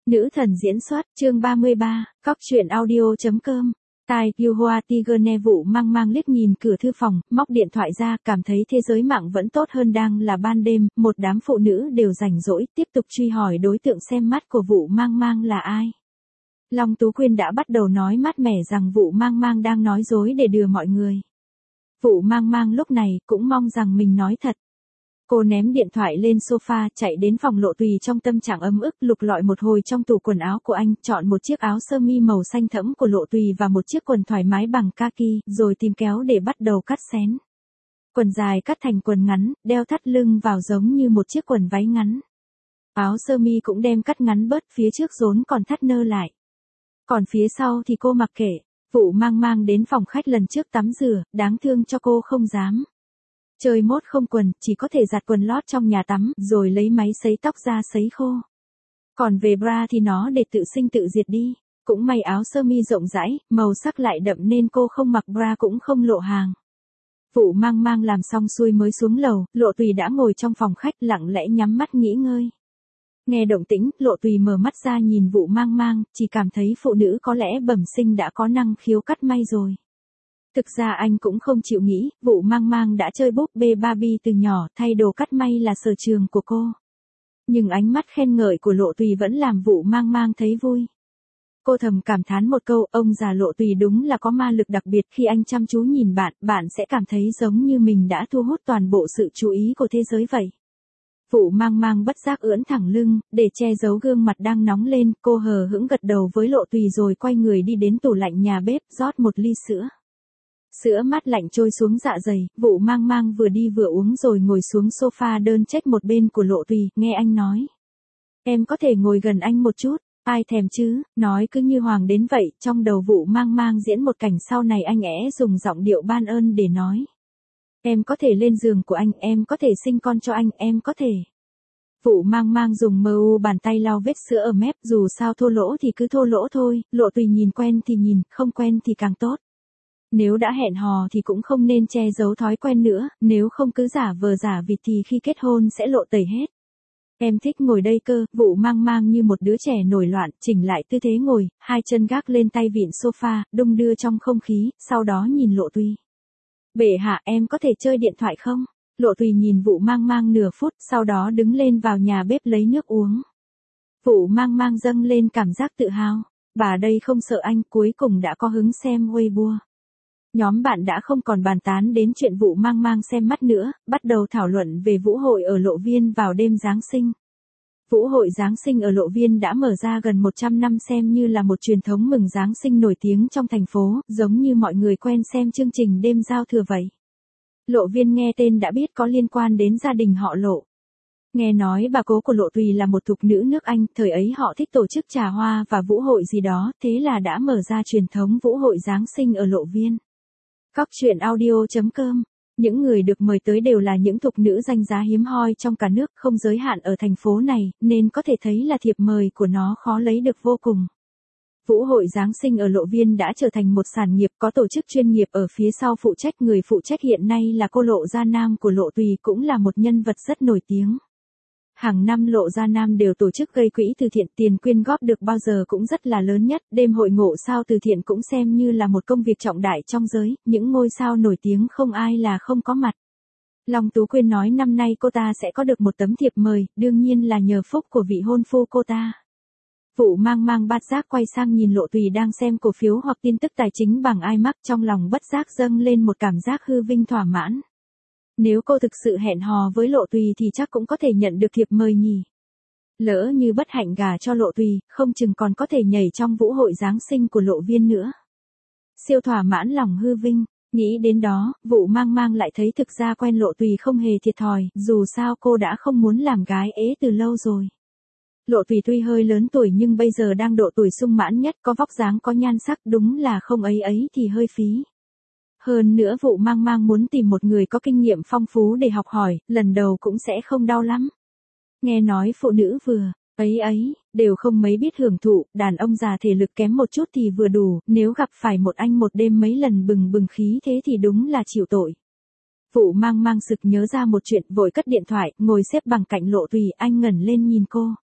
Nữ thần diễn xuất, chương 33, cóc truyện audio.com. Tai Yuhua Tigerne Vụ mang mang liếc nhìn cửa thư phòng, móc điện thoại ra, cảm thấy thế giới mạng vẫn tốt hơn đang là ban đêm, một đám phụ nữ đều rảnh rỗi, tiếp tục truy hỏi đối tượng xem mắt của Vụ mang mang là ai. Long Tú Quyên đã bắt đầu nói mát mẻ rằng Vụ mang mang đang nói dối để lừa mọi người. Vụ mang mang lúc này cũng mong rằng mình nói thật. Cô ném điện thoại lên sofa, chạy đến phòng Lộ Tùy trong tâm trạng ấm ức, lục lọi một hồi trong tủ quần áo của anh, chọn một chiếc áo sơ mi màu xanh thẫm của Lộ Tùy và một chiếc quần thoải mái bằng kaki, rồi tìm kéo để bắt đầu cắt xén. Quần dài cắt thành quần ngắn, đeo thắt lưng vào giống như một chiếc quần váy ngắn. Áo sơ mi cũng đem cắt ngắn bớt, phía trước rốn còn thắt nơ lại. Còn phía sau thì cô mặc kệ. Vụ mang mang đến phòng khách lần trước tắm rửa, đáng thương cho cô không dám. Chơi mốt không quần, chỉ có thể giặt quần lót trong nhà tắm, rồi lấy máy sấy tóc ra sấy khô. Còn về bra thì nó để tự sinh tự diệt đi. Cũng may áo sơ mi rộng rãi, màu sắc lại đậm nên cô không mặc bra cũng không lộ hàng. Vụ mang mang làm xong xuôi mới xuống lầu, Lộ Tùy đã ngồi trong phòng khách lặng lẽ nhắm mắt nghỉ ngơi. Nghe động tĩnh, Lộ Tùy mở mắt ra nhìn Vụ mang mang, chỉ cảm thấy phụ nữ có lẽ bẩm sinh đã có năng khiếu cắt may rồi. Thực ra anh cũng không chịu nghĩ, Vụ mang mang đã chơi búp bê Barbie từ nhỏ, thay đồ cắt may là sở trường của cô. Nhưng ánh mắt khen ngợi của Lộ Tùy vẫn làm Vụ mang mang thấy vui. Cô thầm cảm thán một câu, ông già Lộ Tùy đúng là có ma lực đặc biệt, khi anh chăm chú nhìn bạn, bạn sẽ cảm thấy giống như mình đã thu hút toàn bộ sự chú ý của thế giới vậy. Vụ mang mang bất giác ưỡn thẳng lưng, để che giấu gương mặt đang nóng lên, cô hờ hững gật đầu với Lộ Tùy rồi quay người đi đến tủ lạnh nhà bếp, rót một ly sữa. Sữa mát lạnh trôi xuống dạ dày, Vụ mang mang vừa đi vừa uống rồi ngồi xuống sofa đơn trách một bên của Lộ Tùy, nghe anh nói. Em có thể ngồi gần anh một chút, ai thèm chứ, nói cứ như hoàng đến vậy, trong đầu Vụ mang mang diễn một cảnh sau này anh dùng giọng điệu ban ơn để nói. Em có thể lên giường của anh, em có thể sinh con cho anh, em có thể. Vụ mang mang dùng bàn tay lau vết sữa ở mép, dù sao thô lỗ thì cứ thô lỗ thôi, Lộ Tùy nhìn quen thì nhìn, không quen thì càng tốt. Nếu đã hẹn hò thì cũng không nên che giấu thói quen nữa, nếu không cứ giả vờ giả vịt thì khi kết hôn sẽ lộ tẩy hết. Em thích ngồi đây cơ, Vụ mang mang như một đứa trẻ nổi loạn, chỉnh lại tư thế ngồi, hai chân gác lên tay vịn sofa, đung đưa trong không khí, sau đó nhìn Lộ Tùy. Bệ hạ, em có thể chơi điện thoại không? Lộ Tùy nhìn Vụ mang mang nửa phút, sau đó đứng lên vào nhà bếp lấy nước uống. Vụ mang mang dâng lên cảm giác tự hào. Bà đây không sợ anh, cuối cùng đã có hứng xem Weibo. Nhóm bạn đã không còn bàn tán đến chuyện Vụ mang mang xem mắt nữa, bắt đầu thảo luận về vũ hội ở Lộ Viên vào đêm Giáng sinh. Vũ hội Giáng sinh ở Lộ Viên đã mở ra gần 100 năm, xem như là một truyền thống mừng Giáng sinh nổi tiếng trong thành phố, giống như mọi người quen xem chương trình đêm giao thừa vậy. Lộ Viên nghe tên đã biết có liên quan đến gia đình họ Lộ. Nghe nói bà cố của Lộ Tùy là một thục nữ nước Anh, thời ấy họ thích tổ chức trà hoa và vũ hội gì đó, thế là đã mở ra truyền thống vũ hội Giáng sinh ở Lộ Viên. Cóc truyện audio.com. Những người được mời tới đều là những thục nữ danh giá hiếm hoi trong cả nước, không giới hạn ở thành phố này, nên có thể thấy là thiệp mời của nó khó lấy được vô cùng. Vũ hội Giáng sinh ở Lộ Viên đã trở thành một sản nghiệp, có tổ chức chuyên nghiệp ở phía sau phụ trách, người phụ trách hiện nay là cô Lộ Gia Nam của Lộ Tùy, cũng là một nhân vật rất nổi tiếng. Hàng năm Lộ Gia Nam đều tổ chức gây quỹ từ thiện, tiền quyên góp được bao giờ cũng rất là lớn nhất, đêm hội ngộ sao từ thiện cũng xem như là một công việc trọng đại trong giới, những ngôi sao nổi tiếng không ai là không có mặt. Long Tú Quyên nói năm nay cô ta sẽ có được một tấm thiệp mời, đương nhiên là nhờ phúc của vị hôn phu cô ta. Vụ mang mang bát giác quay sang nhìn Lộ Tùy đang xem cổ phiếu hoặc tin tức tài chính bằng iMac, trong lòng bất giác dâng lên một cảm giác hư vinh thỏa mãn. Nếu cô thực sự hẹn hò với Lộ Tùy thì chắc cũng có thể nhận được thiệp mời nhỉ. Lỡ như bất hạnh gả cho Lộ Tùy, không chừng còn có thể nhảy trong vũ hội Giáng sinh của Lộ Viên nữa. Siêu thỏa mãn lòng hư vinh, nghĩ đến đó, Vụ mang mang lại thấy thực ra quen Lộ Tùy không hề thiệt thòi, dù sao cô đã không muốn làm gái ế từ lâu rồi. Lộ Tùy tuy hơi lớn tuổi nhưng bây giờ đang độ tuổi sung mãn nhất, có vóc dáng có nhan sắc, đúng là không ấy thì hơi phí. Hơn nữa Vụ mang mang muốn tìm một người có kinh nghiệm phong phú để học hỏi, lần đầu cũng sẽ không đau lắm. Nghe nói phụ nữ vừa đều không mấy biết hưởng thụ, đàn ông già thể lực kém một chút thì vừa đủ, nếu gặp phải một anh một đêm mấy lần bừng khí thế thì đúng là chịu tội. Vụ mang mang sực nhớ ra một chuyện, vội cất điện thoại, ngồi xếp bằng cạnh Lộ Tùy, anh ngẩng lên nhìn cô.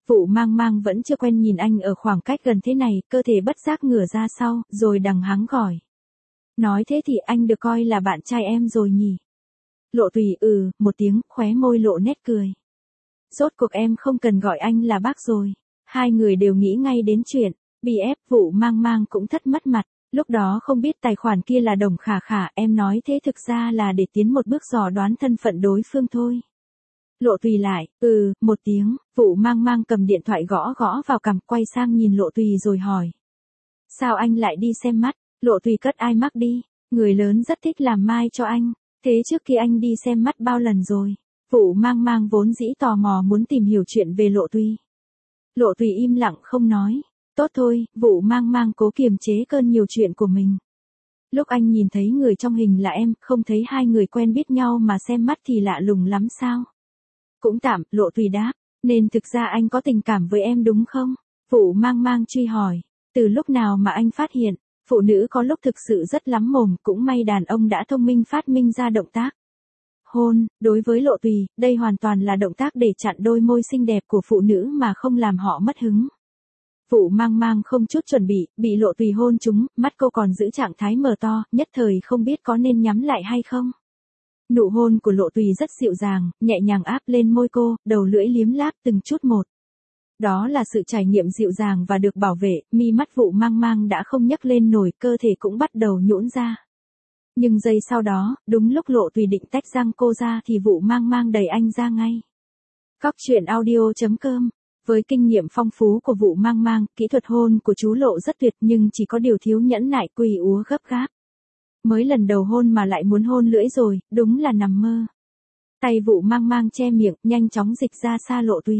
Vụ mang mang vẫn chưa quen nhìn anh ở khoảng cách gần thế này, cơ thể bất giác ngửa ra sau, rồi đằng hắng gọi. Nói thế thì anh được coi là bạn trai em rồi nhỉ? Lộ Tùy một tiếng, khóe môi lộ nét cười. Rốt cuộc em không cần gọi anh là bác rồi. Hai người đều nghĩ ngay đến chuyện BF. Vụ mang mang cũng thất mất mặt. Lúc đó không biết tài khoản kia là Đồng Khả Khả, em nói thế thực ra là để tiến một bước dò đoán thân phận đối phương thôi. Lộ Tùy lại, một tiếng, vụ mang mang cầm điện thoại gõ gõ vào cằm, quay sang nhìn Lộ Tùy rồi hỏi. Sao anh lại đi xem mắt? Lộ Tùy cất iMac đi, người lớn rất thích làm mai cho anh. Thế trước khi anh đi xem mắt bao lần rồi? Vụ mang mang vốn dĩ tò mò muốn tìm hiểu chuyện về Lộ Tùy. Lộ Tùy im lặng không nói. Tốt thôi, vụ mang mang cố kiềm chế cơn nhiều chuyện của mình. Lúc anh nhìn thấy người trong hình là em, không thấy hai người quen biết nhau mà xem mắt thì lạ lùng lắm sao? Cũng tạm, Lộ Tùy đáp. Nên thực ra anh có tình cảm với em đúng không? Vụ mang mang truy hỏi. Từ lúc nào mà anh phát hiện, phụ nữ có lúc thực sự rất lắm mồm, cũng may đàn ông đã thông minh phát minh ra động tác hôn. Đối với Lộ Tùy, đây hoàn toàn là động tác để chặn đôi môi xinh đẹp của phụ nữ mà không làm họ mất hứng. Vụ mang mang không chút chuẩn bị Lộ Tùy hôn trúng, mắt cô còn giữ trạng thái mở to, nhất thời không biết có nên nhắm lại hay không. Nụ hôn của Lộ Tùy rất dịu dàng, nhẹ nhàng áp lên môi cô, đầu lưỡi liếm láp từng chút một. Đó là sự trải nghiệm dịu dàng và được bảo vệ, mi mắt vụ mang mang đã không nhấc lên nổi, cơ thể cũng bắt đầu nhũn ra. Nhưng giây sau đó, đúng lúc Lộ Tùy định tách răng cô ra thì vụ mang mang đẩy anh ra ngay. Cóc truyện audio.com. Với kinh nghiệm phong phú của vụ mang mang, kỹ thuật hôn của chú Lộ rất tuyệt nhưng chỉ có điều thiếu nhẫn nại, quỳ úa gấp gáp. Mới lần đầu hôn mà lại muốn hôn lưỡi rồi, đúng là nằm mơ. Tay vụ mang mang che miệng, nhanh chóng dịch ra xa Lộ Tùy.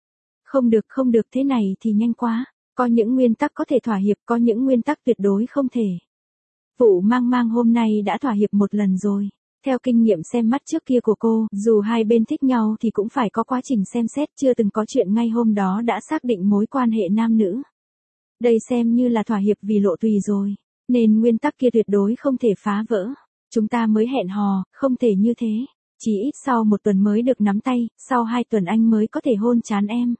Không được thế này thì nhanh quá. Có những nguyên tắc có thể thỏa hiệp, có những nguyên tắc tuyệt đối không thể. Vụ mang mang hôm nay đã thỏa hiệp một lần rồi. Theo kinh nghiệm xem mắt trước kia của cô, dù hai bên thích nhau thì cũng phải có quá trình xem xét, chưa từng có chuyện ngay hôm đó đã xác định mối quan hệ nam nữ. Đây xem như là thỏa hiệp vì Lộ Tùy rồi. Nên nguyên tắc kia tuyệt đối không thể phá vỡ. Chúng ta mới hẹn hò, không thể như thế. Chỉ ít sau 1 tuần mới được nắm tay, sau 2 tuần anh mới có thể hôn trán em.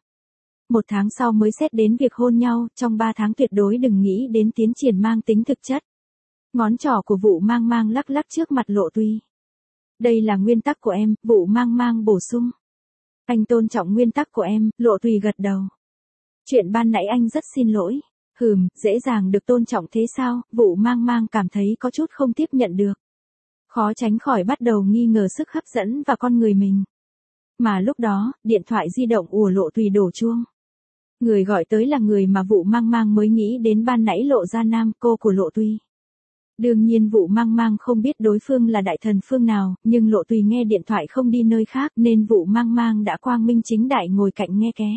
1 tháng sau mới xét đến việc hôn nhau, trong 3 tháng tuyệt đối đừng nghĩ đến tiến triển mang tính thực chất. Ngón trỏ của vụ mang mang lắc lắc trước mặt Lộ Tùy. Đây là nguyên tắc của em, vụ mang mang bổ sung. Anh tôn trọng nguyên tắc của em, Lộ Tùy gật đầu. Chuyện ban nãy anh rất xin lỗi. Dễ dàng được tôn trọng thế sao? Vụ mang mang cảm thấy có chút không tiếp nhận được. Khó tránh khỏi bắt đầu nghi ngờ sức hấp dẫn và con người mình. Mà lúc đó, điện thoại di động của Lộ Tùy đổ chuông. Người gọi tới là người mà vụ mang mang mới nghĩ đến ban nãy, Lộ Gia Nam, cô của Lộ Tùy. Đương nhiên vụ mang mang không biết đối phương là đại thần phương nào, nhưng Lộ Tùy nghe điện thoại không đi nơi khác nên vụ mang mang đã quang minh chính đại ngồi cạnh nghe ké.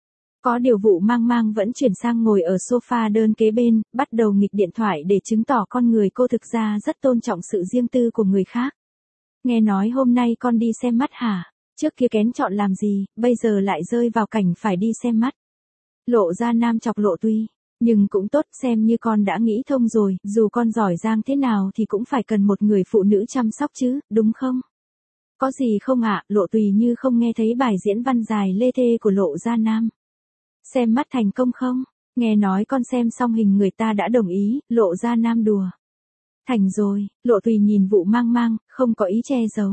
Có điều vụ mang mang vẫn chuyển sang ngồi ở sofa đơn kế bên, bắt đầu nghịch điện thoại để chứng tỏ con người cô thực ra rất tôn trọng sự riêng tư của người khác. Nghe nói hôm nay con đi xem mắt hả? Trước kia kén chọn làm gì, bây giờ lại rơi vào cảnh phải đi xem mắt. Lộ Gia Nam chọc Lộ Tùy. Nhưng cũng tốt, xem như con đã nghĩ thông rồi, dù con giỏi giang thế nào thì cũng phải cần một người phụ nữ chăm sóc chứ, đúng không? Có gì không ạ? Lộ Tùy như không nghe thấy bài diễn văn dài lê thê của Lộ Gia Nam. Xem mắt thành công không? Nghe nói con xem xong hình người ta đã đồng ý, Lộ Gia Nam đùa. Thành rồi, Lộ Tùy nhìn vụ mang mang, không có ý che giấu.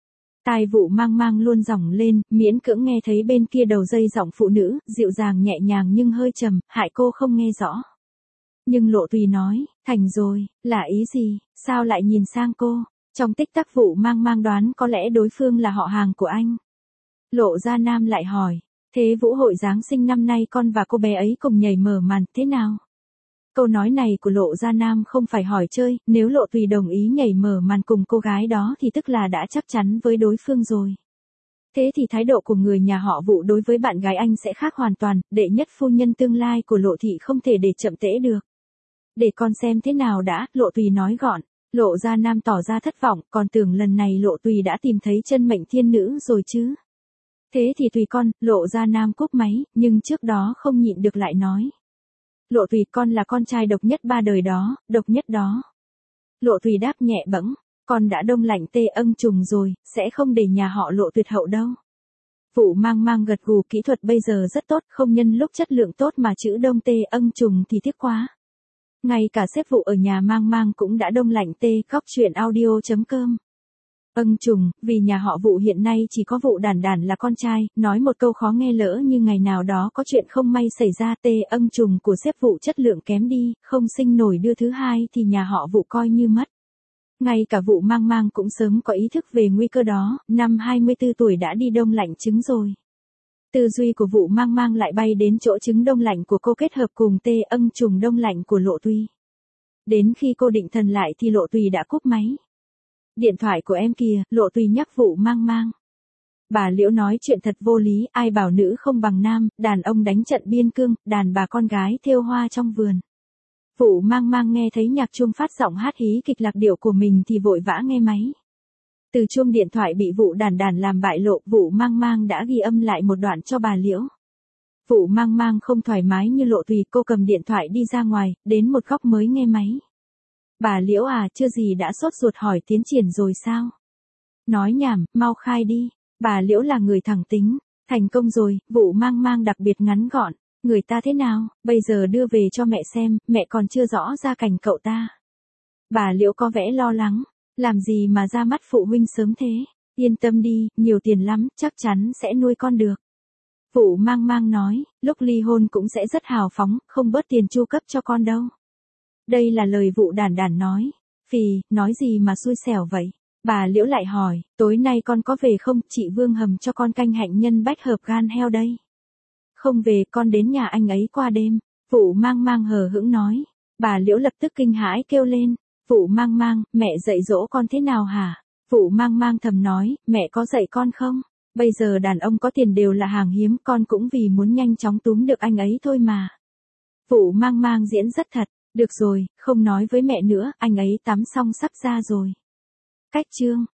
Tai vụ mang mang luôn giỏng lên, miễn cưỡng nghe thấy bên kia đầu dây giọng phụ nữ, dịu dàng nhẹ nhàng nhưng hơi trầm, hại cô không nghe rõ. Nhưng Lộ Tùy nói, thành rồi, là ý gì, sao lại nhìn sang cô? Trong tích tắc vụ mang mang đoán có lẽ đối phương là họ hàng của anh. Lộ Gia Nam lại hỏi, thế vũ hội Giáng sinh năm nay con và cô bé ấy cùng nhảy mở màn, thế nào? Câu nói này của Lộ Gia Nam không phải hỏi chơi, nếu Lộ Tùy đồng ý nhảy mở màn cùng cô gái đó thì tức là đã chắc chắn với đối phương rồi. Thế thì thái độ của người nhà họ Vụ đối với bạn gái anh sẽ khác hoàn toàn, đệ nhất phu nhân tương lai của Lộ thị không thể để chậm trễ được. Để con xem thế nào đã, Lộ Tùy nói gọn. Lộ Gia Nam tỏ ra thất vọng, còn tưởng lần này Lộ Tùy đã tìm thấy chân mệnh thiên nữ rồi chứ. Thế thì tùy con, Lộ Gia Nam cúp máy, nhưng trước đó không nhịn được lại nói. Lộ Tùy, con là con trai độc nhất 3 đời đó, độc nhất đó. Lộ Tùy đáp nhẹ bẫng, con đã đông lạnh tê âng trùng rồi, sẽ không để nhà họ Lộ tuyệt hậu đâu. Vụ mang mang gật gù, kỹ thuật bây giờ rất tốt, không nhân lúc chất lượng tốt mà chữ đông tê âng trùng thì tiếc quá. Ngay cả sếp vụ ở nhà mang mang cũng đã đông lạnh tê. Góc chuyện audio.com. Âng trùng, vì nhà họ Vụ hiện nay chỉ có Vụ Đản Đản là con trai, nói một câu khó nghe lỡ như ngày nào đó có chuyện không may xảy ra tê âng trùng của sếp Vụ chất lượng kém đi, không sinh nổi đứa thứ hai thì nhà họ Vụ coi như mất. Ngay cả Vụ mang mang cũng sớm có ý thức về nguy cơ đó, năm 24 tuổi đã đi đông lạnh trứng rồi. Tư duy của Vụ mang mang lại bay đến chỗ trứng đông lạnh của cô kết hợp cùng tê âng trùng đông lạnh của Lộ Tùy. Đến khi cô định thần lại thì Lộ Tùy đã cúp máy. Điện thoại của em kìa, Lộ Tùy nhắc Vụ mang mang. Bà Liễu nói chuyện thật vô lý, ai bảo nữ không bằng nam, đàn ông đánh trận biên cương, đàn bà con gái thêu hoa trong vườn. Vụ mang mang nghe thấy nhạc chuông phát giọng hát hí kịch lạc điệu của mình thì vội vã nghe máy. Từ chuông điện thoại bị Vụ Đản Đản làm bại lộ, Vụ mang mang đã ghi âm lại một đoạn cho bà Liễu. Vụ mang mang không thoải mái như Lộ Tùy, cô cầm điện thoại đi ra ngoài, đến một góc mới nghe máy. Bà Liễu à, chưa gì đã sốt ruột hỏi tiến triển rồi sao? Nói nhảm, mau khai đi. Bà Liễu là người thẳng tính. Thành công rồi, Vụ mang mang đặc biệt ngắn gọn. Người ta thế nào, bây giờ đưa về cho mẹ xem, mẹ còn chưa rõ gia cảnh cậu ta. Bà Liễu có vẻ lo lắng. Làm gì mà ra mắt phụ huynh sớm thế? Yên tâm đi, nhiều tiền lắm, chắc chắn sẽ nuôi con được. Vụ mang mang nói, lúc ly hôn cũng sẽ rất hào phóng, không bớt tiền chu cấp cho con đâu. Đây là lời Vụ Đản Đản nói. Phì, nói gì mà xui xẻo vậy? Bà Liễu lại hỏi, tối nay con có về không? Chị Vương hầm cho con canh hạnh nhân bách hợp gan heo đây. Không về, con đến nhà anh ấy qua đêm. Vụ mang mang hờ hững nói. Bà Liễu lập tức kinh hãi kêu lên. Vụ mang mang, mẹ dạy dỗ con thế nào hả? Vụ mang mang thầm nói, mẹ có dạy con không? Bây giờ đàn ông có tiền đều là hàng hiếm, con cũng vì muốn nhanh chóng túm được anh ấy thôi mà. Vụ mang mang diễn rất thật. Được rồi, không nói với mẹ nữa, anh ấy tắm xong sắp ra rồi. Cách chương.